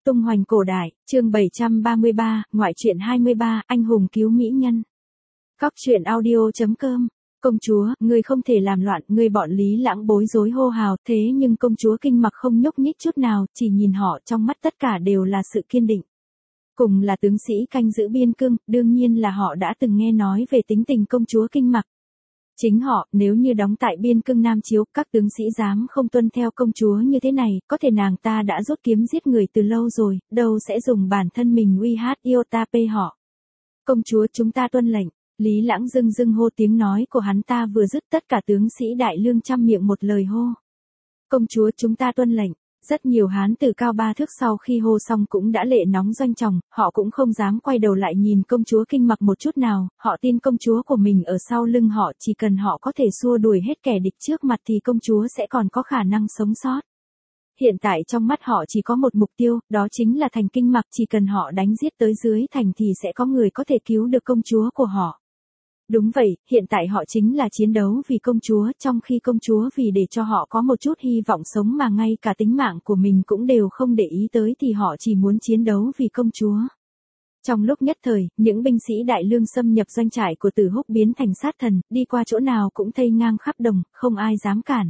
Tung hoành cổ đại, chương 733, ngoại truyện 23, anh hùng cứu mỹ nhân. Cóc truyện audio.com. Công chúa, ngươi không thể làm loạn, ngươi bọn Lý Lãng bối rối hô hào, thế nhưng công chúa Kinh Mặc không nhúc nhích chút nào, chỉ nhìn họ, trong mắt tất cả đều là sự kiên định. Cùng là tướng sĩ canh giữ biên cương, đương nhiên là họ đã từng nghe nói về tính tình công chúa Kinh Mặc. Chính họ, nếu như đóng tại biên cương Nam Chiếu, các tướng sĩ dám không tuân theo công chúa như thế này, có thể nàng ta đã rút kiếm giết người từ lâu rồi, đâu sẽ dùng bản thân mình uy hát iota pe họ. Công chúa, chúng ta tuân lệnh. Lý Lãng dưng dưng hô, tiếng nói của hắn ta vừa dứt, tất cả tướng sĩ đại lương trăm miệng một lời hô. Công chúa, chúng ta tuân lệnh. Rất nhiều hán tử cao ba thước sau khi hô xong cũng đã lệ nóng doanh tròng, họ cũng không dám quay đầu lại nhìn công chúa Kinh Mặc một chút nào, họ tin công chúa của mình ở sau lưng họ, chỉ cần họ có thể xua đuổi hết kẻ địch trước mặt thì công chúa sẽ còn có khả năng sống sót. Hiện tại trong mắt họ chỉ có một mục tiêu, đó chính là thành Kinh Mặc, chỉ cần họ đánh giết tới dưới thành thì sẽ có người có thể cứu được công chúa của họ. Đúng vậy, hiện tại họ chính là chiến đấu vì công chúa, trong khi công chúa vì để cho họ có một chút hy vọng sống mà ngay cả tính mạng của mình cũng đều không để ý tới thì họ chỉ muốn chiến đấu vì công chúa. Trong lúc nhất thời, những binh sĩ đại lương xâm nhập doanh trại của Tử Húc biến thành sát thần, đi qua chỗ nào cũng thây ngang khắp đồng, không ai dám cản.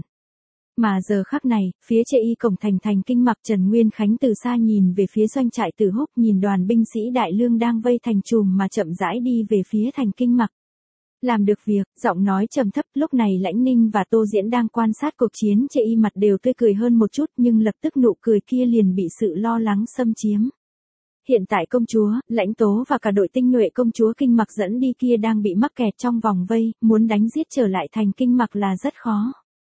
Mà giờ khắc này, phía Chệ Y cổng thành Kinh Mặc, Trần Nguyên Khánh từ xa nhìn về phía doanh trại Tử Húc, nhìn đoàn binh sĩ đại lương đang vây thành chùm mà chậm rãi đi về phía thành Kinh Mặc. Làm được việc, giọng nói trầm thấp, lúc này Lãnh Ninh và Tô Diễn đang quan sát cuộc chiến, Chệ Y mặt đều tươi cười hơn một chút, nhưng lập tức nụ cười kia liền bị sự lo lắng xâm chiếm. Hiện tại công chúa, Lãnh Tố và cả đội tinh nhuệ công chúa Kinh Mặc dẫn đi kia đang bị mắc kẹt trong vòng vây, muốn đánh giết trở lại thành Kinh Mặc là rất khó.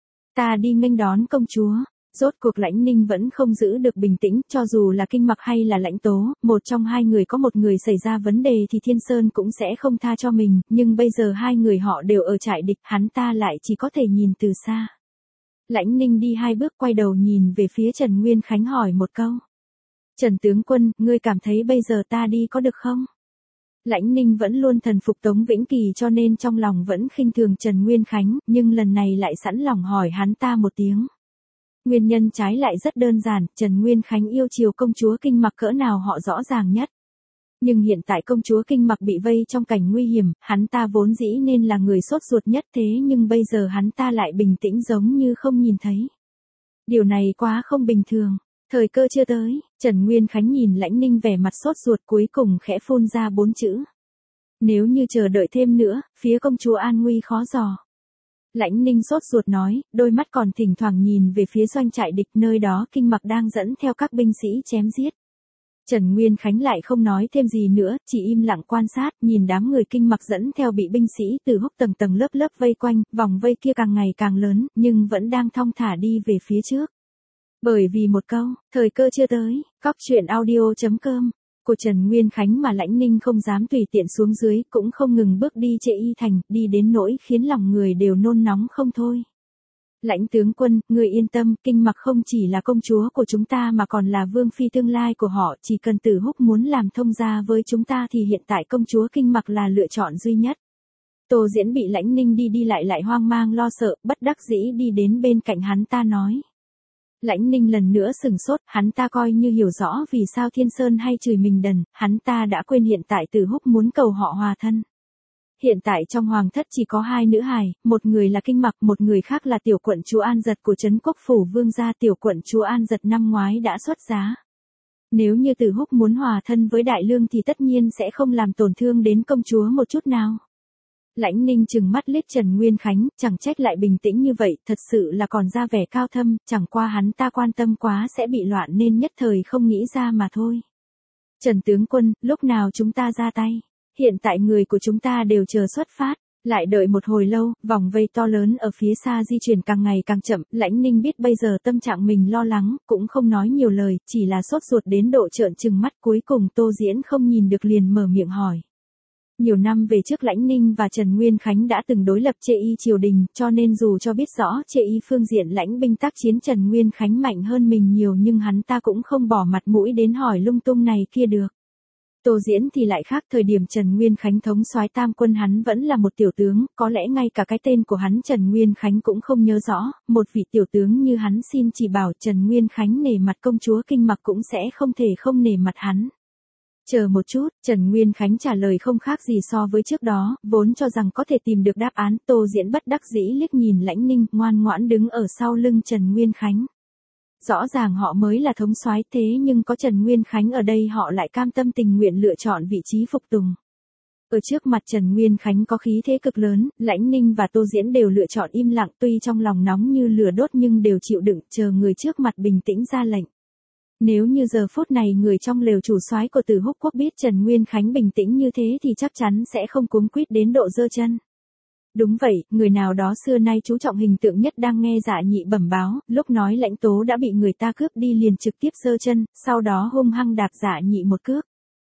Ta đi nghênh đón công chúa. Rốt cuộc Lãnh Ninh vẫn không giữ được bình tĩnh, cho dù là Kinh Mặc hay là Lãnh Tố, một trong hai người có một người xảy ra vấn đề thì Thiên Sơn cũng sẽ không tha cho mình, nhưng bây giờ hai người họ đều ở trại địch, hắn ta lại chỉ có thể nhìn từ xa. Lãnh Ninh đi hai bước quay đầu nhìn về phía Trần Nguyên Khánh hỏi một câu. Trần tướng quân, ngươi cảm thấy bây giờ ta đi có được không? Lãnh Ninh vẫn luôn thần phục Tống Vĩnh Kỳ cho nên trong lòng vẫn khinh thường Trần Nguyên Khánh, nhưng lần này lại sẵn lòng hỏi hắn ta một tiếng. Nguyên nhân trái lại rất đơn giản, Trần Nguyên Khánh yêu chiều công chúa Kinh Mặc cỡ nào họ rõ ràng nhất. Nhưng hiện tại công chúa Kinh Mặc bị vây trong cảnh nguy hiểm, hắn ta vốn dĩ nên là người sốt ruột nhất, thế nhưng bây giờ hắn ta lại bình tĩnh giống như không nhìn thấy. Điều này quá không bình thường. Thời cơ chưa tới, Trần Nguyên Khánh nhìn Lãnh Ninh vẻ mặt sốt ruột, cuối cùng khẽ phun ra 4 chữ. Nếu như chờ đợi thêm nữa, phía công chúa an nguy khó dò. Lãnh Ninh sốt ruột nói, đôi mắt còn thỉnh thoảng nhìn về phía doanh trại địch, nơi đó Kinh Mặc đang dẫn theo các binh sĩ chém giết. Trần Nguyên Khánh lại không nói thêm gì nữa, chỉ im lặng quan sát, nhìn đám người Kinh Mặc dẫn theo bị binh sĩ từ Húc tầng tầng lớp lớp vây quanh, vòng vây kia càng ngày càng lớn, nhưng vẫn đang thong thả đi về phía trước. Bởi vì một câu, thời cơ chưa tới, cóc truyện audio.com. Của Trần Nguyên Khánh mà Lãnh Ninh không dám tùy tiện xuống dưới, cũng không ngừng bước đi Chệ Y thành, đi đến nỗi khiến lòng người đều nôn nóng không thôi. Lãnh tướng quân, người yên tâm, Kinh Mặc không chỉ là công chúa của chúng ta mà còn là vương phi tương lai của họ, chỉ cần Tử Húc muốn làm thông gia với chúng ta thì hiện tại công chúa Kinh Mặc là lựa chọn duy nhất. Tô Diễn bị Lãnh Ninh đi lại hoang mang lo sợ, bất đắc dĩ đi đến bên cạnh hắn ta nói. Lãnh Ninh lần nữa sừng sốt, hắn ta coi như hiểu rõ vì sao Thiên Sơn hay chửi mình đần, hắn ta đã quên hiện tại Tử Húc muốn cầu họ hòa thân. Hiện tại trong hoàng thất chỉ có hai nữ hài, một người là Kinh Mặc, một người khác là tiểu quận chúa An Giật của Trấn Quốc Phủ Vương gia. Tiểu quận chúa An Giật năm ngoái đã xuất giá. Nếu như Tử Húc muốn hòa thân với Đại Lương thì tất nhiên sẽ không làm tổn thương đến công chúa một chút nào. Lãnh Ninh trừng mắt liếc Trần Nguyên Khánh, chẳng trách lại bình tĩnh như vậy, thật sự là còn ra vẻ cao thâm, chẳng qua hắn ta quan tâm quá sẽ bị loạn nên nhất thời không nghĩ ra mà thôi. Trần tướng quân, lúc nào chúng ta ra tay? Hiện tại người của chúng ta đều chờ xuất phát. Lại đợi một hồi lâu, vòng vây to lớn ở phía xa di chuyển càng ngày càng chậm, Lãnh Ninh biết bây giờ tâm trạng mình lo lắng, cũng không nói nhiều lời, chỉ là sốt ruột đến độ trợn trừng mắt. Cuối cùng Tô Diễn không nhìn được liền mở miệng hỏi. Nhiều năm về trước Lãnh Ninh và Trần Nguyên Khánh đã từng đối lập Chệ Y triều đình, cho nên dù cho biết rõ Chệ Y phương diện lãnh binh tác chiến Trần Nguyên Khánh mạnh hơn mình nhiều nhưng hắn ta cũng không bỏ mặt mũi đến hỏi lung tung này kia được. Tô Diễn thì lại khác, thời điểm Trần Nguyên Khánh thống soái tam quân hắn vẫn là một tiểu tướng, có lẽ ngay cả cái tên của hắn Trần Nguyên Khánh cũng không nhớ rõ, một vị tiểu tướng như hắn xin chỉ bảo Trần Nguyên Khánh nể mặt công chúa Kinh Mặc cũng sẽ không thể không nể mặt hắn. Chờ một chút, Trần Nguyên Khánh trả lời không khác gì so với trước đó, vốn cho rằng có thể tìm được đáp án, Tô Diễn bất đắc dĩ liếc nhìn Lãnh Ninh, ngoan ngoãn đứng ở sau lưng Trần Nguyên Khánh. Rõ ràng họ mới là thống soái, thế nhưng có Trần Nguyên Khánh ở đây họ lại cam tâm tình nguyện lựa chọn vị trí phục tùng. Ở trước mặt Trần Nguyên Khánh có khí thế cực lớn, Lãnh Ninh và Tô Diễn đều lựa chọn im lặng, tuy trong lòng nóng như lửa đốt nhưng đều chịu đựng, chờ người trước mặt bình tĩnh ra lệnh. Nếu như giờ phút này người trong lều chủ soái của Từ Húc Quốc biết Trần Nguyên Khánh bình tĩnh như thế thì chắc chắn sẽ không cuống quýt đến độ giơ chân. Đúng vậy, người nào đó xưa nay chú trọng hình tượng nhất đang nghe Dạ Nhị bẩm báo, lúc nói Lãnh Tố đã bị người ta cướp đi liền trực tiếp giơ chân, sau đó hung hăng đạp Dạ Nhị một cước.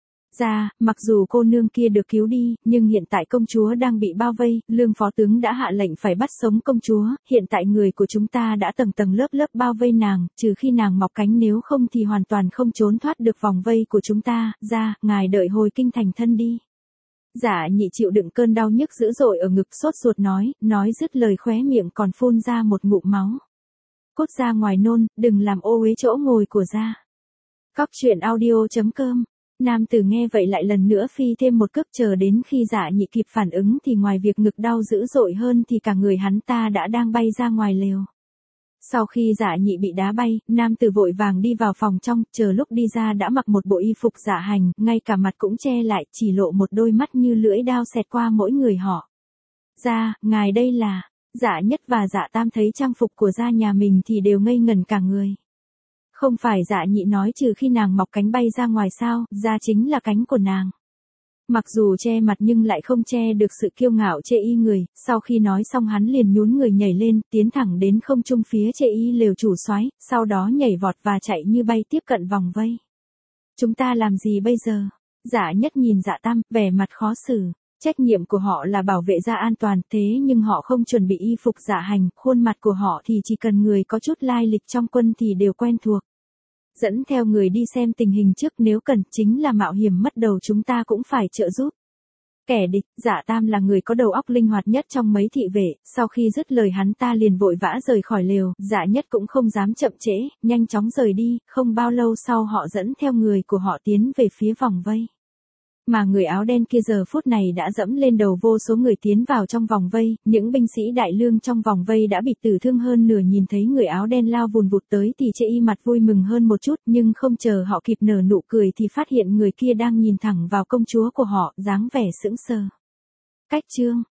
Mặc dù cô nương kia được cứu đi, nhưng hiện tại công chúa đang bị bao vây, Lương phó tướng đã hạ lệnh phải bắt sống công chúa, hiện tại người của chúng ta đã tầng tầng lớp lớp bao vây nàng, trừ khi nàng mọc cánh, nếu không thì hoàn toàn không trốn thoát được vòng vây của chúng ta, ngài đợi hồi kinh thành thân đi. Dạ Nhị chịu đựng cơn đau nhức dữ dội ở ngực, sốt ruột nói dứt lời khóe miệng còn phun ra một ngụm máu. Cút ra ngoài nôn, đừng làm ô uế chỗ ngồi của gia. Cóc truyện audio.com. Nam tử nghe vậy lại lần nữa phi thêm một cước, chờ đến khi Dạ Nhị kịp phản ứng thì ngoài việc ngực đau dữ dội hơn thì cả người hắn ta đã đang bay ra ngoài lều. Sau khi Dạ Nhị bị đá bay, nam tử vội vàng đi vào phòng trong, chờ lúc đi ra đã mặc một bộ y phục dạ hành, ngay cả mặt cũng che lại, chỉ lộ một đôi mắt như lưỡi dao xẹt qua mỗi người họ. Ngài đây là, Dạ Nhất và Dạ Tam thấy trang phục của gia nhà mình thì đều ngây ngẩn cả người. Không phải Dạ Nhị nói trừ khi nàng mọc cánh bay ra ngoài sao, gia chính là cánh của nàng. Mặc dù che mặt nhưng lại không che được sự kiêu ngạo chê y người, sau khi nói xong hắn liền nhún người nhảy lên, tiến thẳng đến không trung phía chê y lều chủ soái, sau đó nhảy vọt và chạy như bay tiếp cận vòng vây. Chúng ta làm gì bây giờ? Dạ Nhất nhìn Dạ Tam, vẻ mặt khó xử. Trách nhiệm của họ là bảo vệ gia an toàn, thế nhưng họ không chuẩn bị y phục dạ hành, khuôn mặt của họ thì chỉ cần người có chút lai lịch trong quân thì đều quen thuộc. Dẫn theo người đi xem tình hình trước, nếu cần, chính là mạo hiểm mất đầu chúng ta cũng phải trợ giúp. Kẻ địch, Dạ Tam là người có đầu óc linh hoạt nhất trong mấy thị vệ, sau khi dứt lời hắn ta liền vội vã rời khỏi lều, Dạ Nhất cũng không dám chậm trễ, nhanh chóng rời đi, không bao lâu sau họ dẫn theo người của họ tiến về phía vòng vây. Mà người áo đen kia giờ phút này đã dẫm lên đầu vô số người tiến vào trong vòng vây, những binh sĩ đại lương trong vòng vây đã bị tử thương hơn nửa, nhìn thấy người áo đen lao vùn vụt tới thì chê y mặt vui mừng hơn một chút, nhưng không chờ họ kịp nở nụ cười thì phát hiện người kia đang nhìn thẳng vào công chúa của họ, dáng vẻ sững sờ. Cách chương